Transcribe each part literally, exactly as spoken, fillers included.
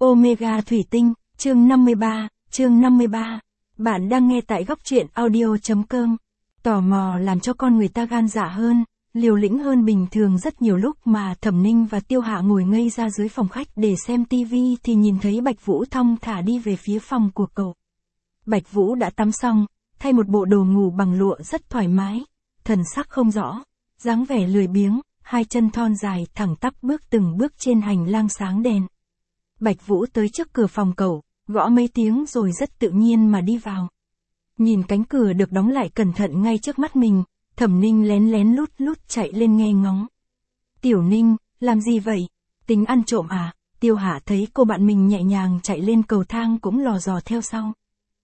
Omega Thủy Tinh, chương năm mươi ba, chương năm mươi ba. Bạn đang nghe tại góc truyện audio chấm com. Tò mò làm cho con người ta gan dạ hơn, liều lĩnh hơn bình thường rất nhiều lúc mà Thẩm Ninh và Tiêu Hạ ngồi ngây ra dưới phòng khách để xem tivi thì nhìn thấy Bạch Vũ thong thả đi về phía phòng của cậu. Bạch Vũ đã tắm xong, thay một bộ đồ ngủ bằng lụa rất thoải mái, thần sắc không rõ, dáng vẻ lười biếng, hai chân thon dài thẳng tắp bước từng bước trên hành lang sáng đèn. Bạch Vũ tới trước cửa phòng cậu, gõ mấy tiếng rồi rất tự nhiên mà đi vào. Nhìn cánh cửa được đóng lại cẩn thận ngay trước mắt mình, Thẩm Ninh lén lén lút lút chạy lên nghe ngóng. Tiểu Ninh, làm gì vậy? Tính ăn trộm à? Tiêu Hạ thấy cô bạn mình nhẹ nhàng chạy lên cầu thang cũng lò dò theo sau.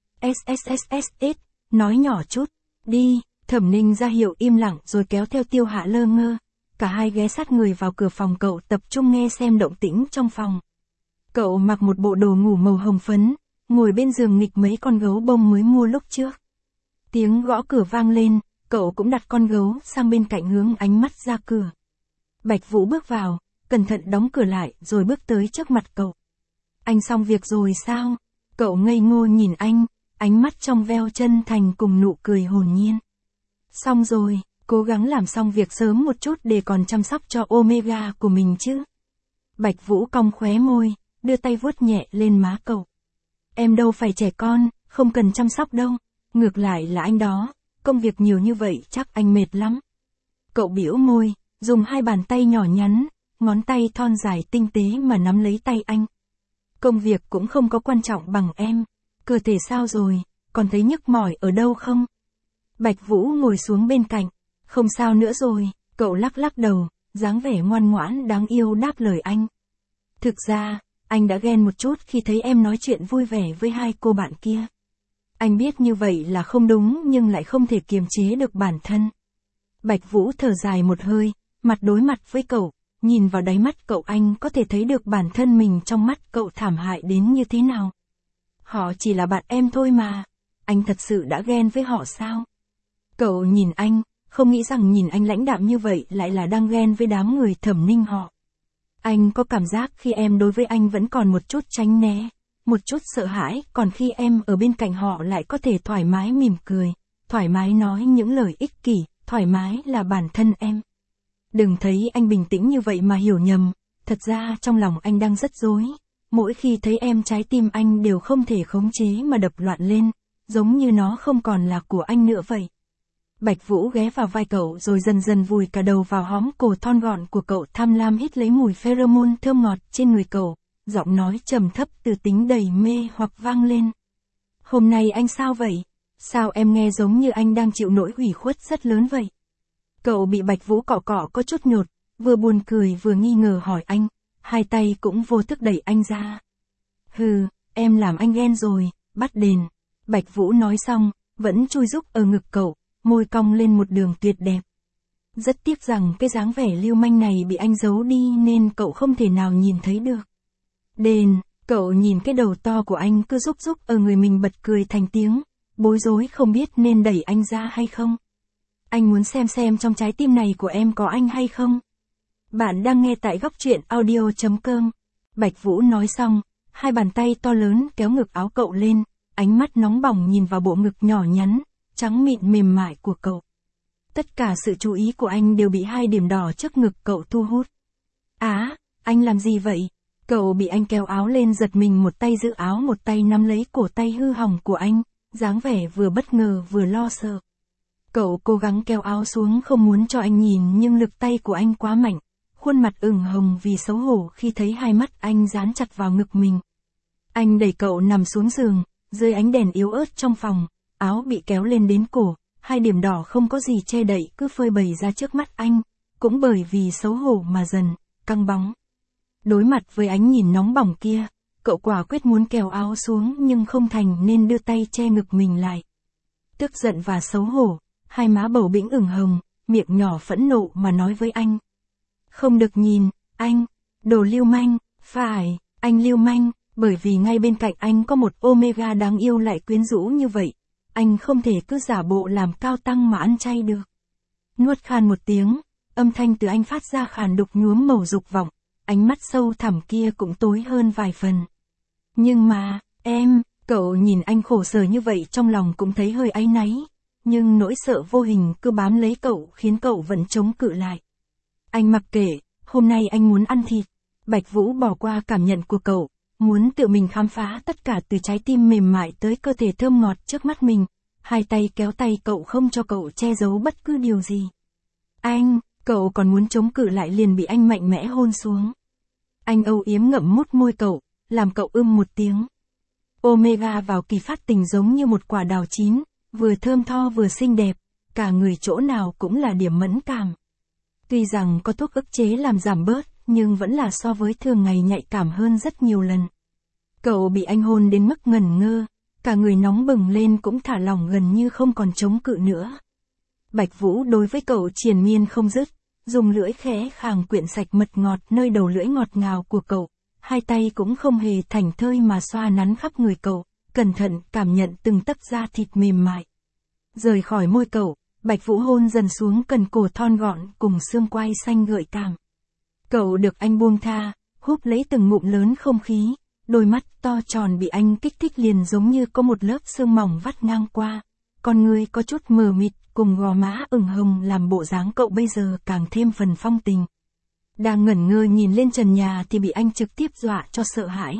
SSSSS, nói nhỏ chút, đi, Thẩm Ninh ra hiệu im lặng rồi kéo theo Tiêu Hạ lơ ngơ. Cả hai ghé sát người vào cửa phòng cậu tập trung nghe xem động tĩnh trong phòng. Cậu mặc một bộ đồ ngủ màu hồng phấn, ngồi bên giường nghịch mấy con gấu bông mới mua lúc trước. Tiếng gõ cửa vang lên, cậu cũng đặt con gấu sang bên cạnh hướng ánh mắt ra cửa. Bạch Vũ bước vào, cẩn thận đóng cửa lại rồi bước tới trước mặt cậu. Anh xong việc rồi sao? Cậu ngây ngô nhìn anh, ánh mắt trong veo chân thành cùng nụ cười hồn nhiên. Xong rồi, cố gắng làm xong việc sớm một chút để còn chăm sóc cho Omega của mình chứ. Bạch Vũ cong khóe môi, đưa tay vuốt nhẹ lên má cậu. Em đâu phải trẻ con, không cần chăm sóc đâu, ngược lại là anh đó, công việc nhiều như vậy chắc anh mệt lắm. Cậu bĩu môi, dùng hai bàn tay nhỏ nhắn, ngón tay thon dài tinh tế mà nắm lấy tay anh. Công việc cũng không có quan trọng bằng em, cơ thể sao rồi, còn thấy nhức mỏi ở đâu không? Bạch Vũ ngồi xuống bên cạnh, không sao nữa rồi, cậu lắc lắc đầu, dáng vẻ ngoan ngoãn đáng yêu đáp lời anh. Thực ra, anh đã ghen một chút khi thấy em nói chuyện vui vẻ với hai cô bạn kia. Anh biết như vậy là không đúng nhưng lại không thể kiềm chế được bản thân. Bạch Vũ thở dài một hơi, mặt đối mặt với cậu, nhìn vào đáy mắt cậu anh có thể thấy được bản thân mình trong mắt cậu thảm hại đến như thế nào. Họ chỉ là bạn em thôi mà, anh thật sự đã ghen với họ sao? Cậu nhìn anh, không nghĩ rằng nhìn anh lãnh đạm như vậy lại là đang ghen với đám người Thẩm Ninh họ. Anh có cảm giác khi em đối với anh vẫn còn một chút tránh né, một chút sợ hãi, còn khi em ở bên cạnh họ lại có thể thoải mái mỉm cười, thoải mái nói những lời ích kỷ, thoải mái là bản thân em. Đừng thấy anh bình tĩnh như vậy mà hiểu nhầm, thật ra trong lòng anh đang rất rối, mỗi khi thấy em trái tim anh đều không thể khống chế mà đập loạn lên, giống như nó không còn là của anh nữa vậy. Bạch Vũ ghé vào vai cậu rồi dần dần vùi cả đầu vào hõm cổ thon gọn của cậu, tham lam hít lấy mùi pheromone thơm ngọt trên người cậu, giọng nói trầm thấp từ tính đầy mê hoặc vang lên. Hôm nay anh sao vậy? Sao em nghe giống như anh đang chịu nỗi ủy khuất rất lớn vậy? Cậu bị Bạch Vũ cọ cọ có chút nhột, vừa buồn cười vừa nghi ngờ hỏi anh, hai tay cũng vô thức đẩy anh ra. Hừ, em làm anh ghen rồi, bắt đền. Bạch Vũ nói xong, vẫn chui rúc ở ngực cậu, môi cong lên một đường tuyệt đẹp. Rất tiếc rằng cái dáng vẻ lưu manh này bị anh giấu đi nên cậu không thể nào nhìn thấy được. Đền, cậu nhìn cái đầu to của anh cứ rúc rúc ở người mình bật cười thành tiếng, bối rối không biết nên đẩy anh ra hay không. Anh muốn xem xem trong trái tim này của em có anh hay không. Bạn đang nghe tại góc truyện audio chấm com. Bạch Vũ nói xong, hai bàn tay to lớn kéo ngực áo cậu lên, ánh mắt nóng bỏng nhìn vào bộ ngực nhỏ nhắn, trắng mịn mềm mại của cậu. Tất cả sự chú ý của anh đều bị hai điểm đỏ trước ngực cậu thu hút. Á, anh làm gì vậy? Cậu bị anh kéo áo lên giật mình, một tay giữ áo một tay nắm lấy cổ tay hư hỏng của anh, dáng vẻ vừa bất ngờ vừa lo sợ. Cậu cố gắng kéo áo xuống không muốn cho anh nhìn nhưng lực tay của anh quá mạnh, khuôn mặt ửng hồng vì xấu hổ khi thấy hai mắt anh dán chặt vào ngực mình. Anh đẩy cậu nằm xuống giường, dưới ánh đèn yếu ớt trong phòng, áo bị kéo lên đến cổ, hai điểm đỏ không có gì che đậy cứ phơi bày ra trước mắt anh, cũng bởi vì xấu hổ mà dần căng bóng. Đối mặt với ánh nhìn nóng bỏng kia, cậu quả quyết muốn kéo áo xuống nhưng không thành nên đưa tay che ngực mình lại. Tức giận và xấu hổ, hai má bầu bĩnh ửng hồng, miệng nhỏ phẫn nộ mà nói với anh. Không được nhìn, anh, đồ lưu manh, phải, anh lưu manh, bởi vì ngay bên cạnh anh có một Omega đáng yêu lại quyến rũ như vậy. Anh không thể cứ giả bộ làm cao tăng mà ăn chay được. Nuốt khan một tiếng, âm thanh từ anh phát ra khàn đục nhuốm màu dục vọng, ánh mắt sâu thẳm kia cũng tối hơn vài phần. Nhưng mà, em, cậu nhìn anh khổ sở như vậy trong lòng cũng thấy hơi áy náy. Nhưng nỗi sợ vô hình cứ bám lấy cậu khiến cậu vẫn chống cự lại. Anh mặc kệ, hôm nay anh muốn ăn thịt. Bạch Vũ bỏ qua cảm nhận của cậu, muốn tự mình khám phá tất cả từ trái tim mềm mại tới cơ thể thơm ngọt trước mắt mình. Hai tay kéo tay cậu không cho cậu che giấu bất cứ điều gì. Anh, cậu còn muốn chống cự lại liền bị anh mạnh mẽ hôn xuống. Anh âu yếm ngậm mút môi cậu, làm cậu ưm một tiếng. Omega vào kỳ phát tình giống như một quả đào chín, vừa thơm tho vừa xinh đẹp, cả người chỗ nào cũng là điểm mẫn cảm. Tuy rằng có thuốc ức chế làm giảm bớt, nhưng vẫn là so với thường ngày nhạy cảm hơn rất nhiều lần. Cậu bị anh hôn đến mức ngẩn ngơ, cả người nóng bừng lên cũng thả lỏng gần như không còn chống cự nữa. Bạch Vũ đối với cậu triền miên không dứt, dùng lưỡi khẽ khàng quyện sạch mật ngọt nơi đầu lưỡi ngọt ngào của cậu, hai tay cũng không hề thảnh thơi mà xoa nắn khắp người cậu, cẩn thận cảm nhận từng tấc da thịt mềm mại. Rời khỏi môi cậu, Bạch Vũ hôn dần xuống cần cổ thon gọn cùng xương quai xanh gợi cảm. Cậu được anh buông tha, húp lấy từng ngụm lớn không khí, đôi mắt to tròn bị anh kích thích liền giống như có một lớp sương mỏng vắt ngang qua. Con người có chút mờ mịt cùng gò má ửng hồng làm bộ dáng cậu bây giờ càng thêm phần phong tình. Đang ngẩn ngơ nhìn lên trần nhà thì bị anh trực tiếp dọa cho sợ hãi.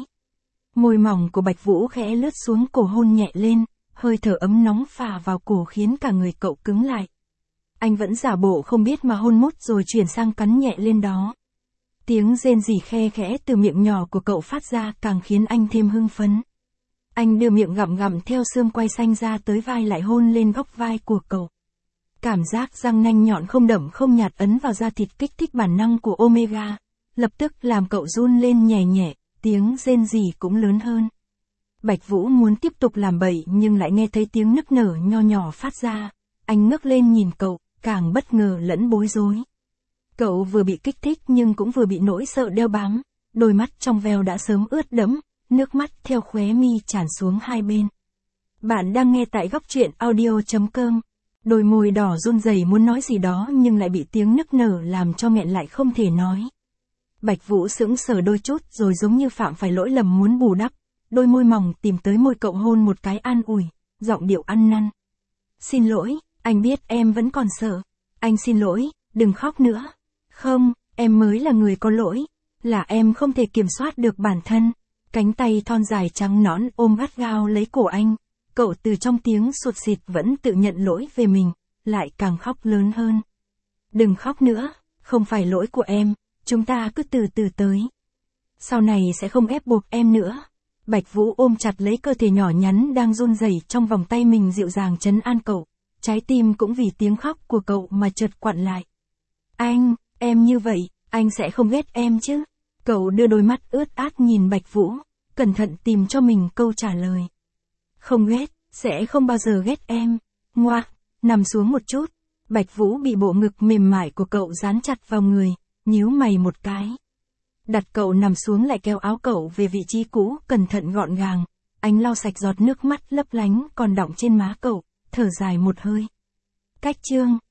Môi mỏng của Bạch Vũ khẽ lướt xuống cổ hôn nhẹ lên, hơi thở ấm nóng phả vào cổ khiến cả người cậu cứng lại. Anh vẫn giả bộ không biết mà hôn mút rồi chuyển sang cắn nhẹ lên đó. Tiếng rên rỉ khe khẽ từ miệng nhỏ của cậu phát ra càng khiến anh thêm hưng phấn. Anh đưa miệng gặm gặm theo xương quai xanh ra tới vai lại hôn lên góc vai của cậu. Cảm giác răng nanh nhọn không đậm không nhạt ấn vào da thịt kích thích bản năng của Omega, lập tức làm cậu run lên nhẹ nhẹ, tiếng rên rỉ cũng lớn hơn. Bạch Vũ muốn tiếp tục làm bậy nhưng lại nghe thấy tiếng nức nở nho nhỏ phát ra, anh ngước lên nhìn cậu, càng bất ngờ lẫn bối rối. Cậu vừa bị kích thích nhưng cũng vừa bị nỗi sợ đeo bám, đôi mắt trong veo đã sớm ướt đẫm, nước mắt theo khóe mi tràn xuống hai bên. Bạn đang nghe tại góc truyện audio chấm com. Đôi môi đỏ run rẩy muốn nói gì đó nhưng lại bị tiếng nức nở làm cho nghẹn lại không thể nói. Bạch Vũ sững sờ đôi chút rồi giống như phạm phải lỗi lầm muốn bù đắp, đôi môi mỏng tìm tới môi cậu hôn một cái an ủi, giọng điệu ăn năn. Xin lỗi, anh biết em vẫn còn sợ. Anh xin lỗi, đừng khóc nữa. Không, em mới là người có lỗi, là em không thể kiểm soát được bản thân. Cánh tay thon dài trắng nõn ôm gắt gao lấy cổ anh, cậu từ trong tiếng sụt sịt vẫn tự nhận lỗi về mình, lại càng khóc lớn hơn. Đừng khóc nữa, không phải lỗi của em, chúng ta cứ từ từ tới. Sau này sẽ không ép buộc em nữa. Bạch Vũ ôm chặt lấy cơ thể nhỏ nhắn đang run rẩy trong vòng tay mình dịu dàng trấn an cậu, trái tim cũng vì tiếng khóc của cậu mà chợt quặn lại. Anh, em như vậy, anh sẽ không ghét em chứ? Cậu đưa đôi mắt ướt át nhìn Bạch Vũ, cẩn thận tìm cho mình câu trả lời. Không ghét, sẽ không bao giờ ghét em. Ngoa, nằm xuống một chút. Bạch Vũ bị bộ ngực mềm mại của cậu dán chặt vào người, nhíu mày một cái. Đặt cậu nằm xuống lại kéo áo cậu về vị trí cũ, cẩn thận gọn gàng. Anh lau sạch giọt nước mắt lấp lánh còn đọng trên má cậu, thở dài một hơi. Cách chương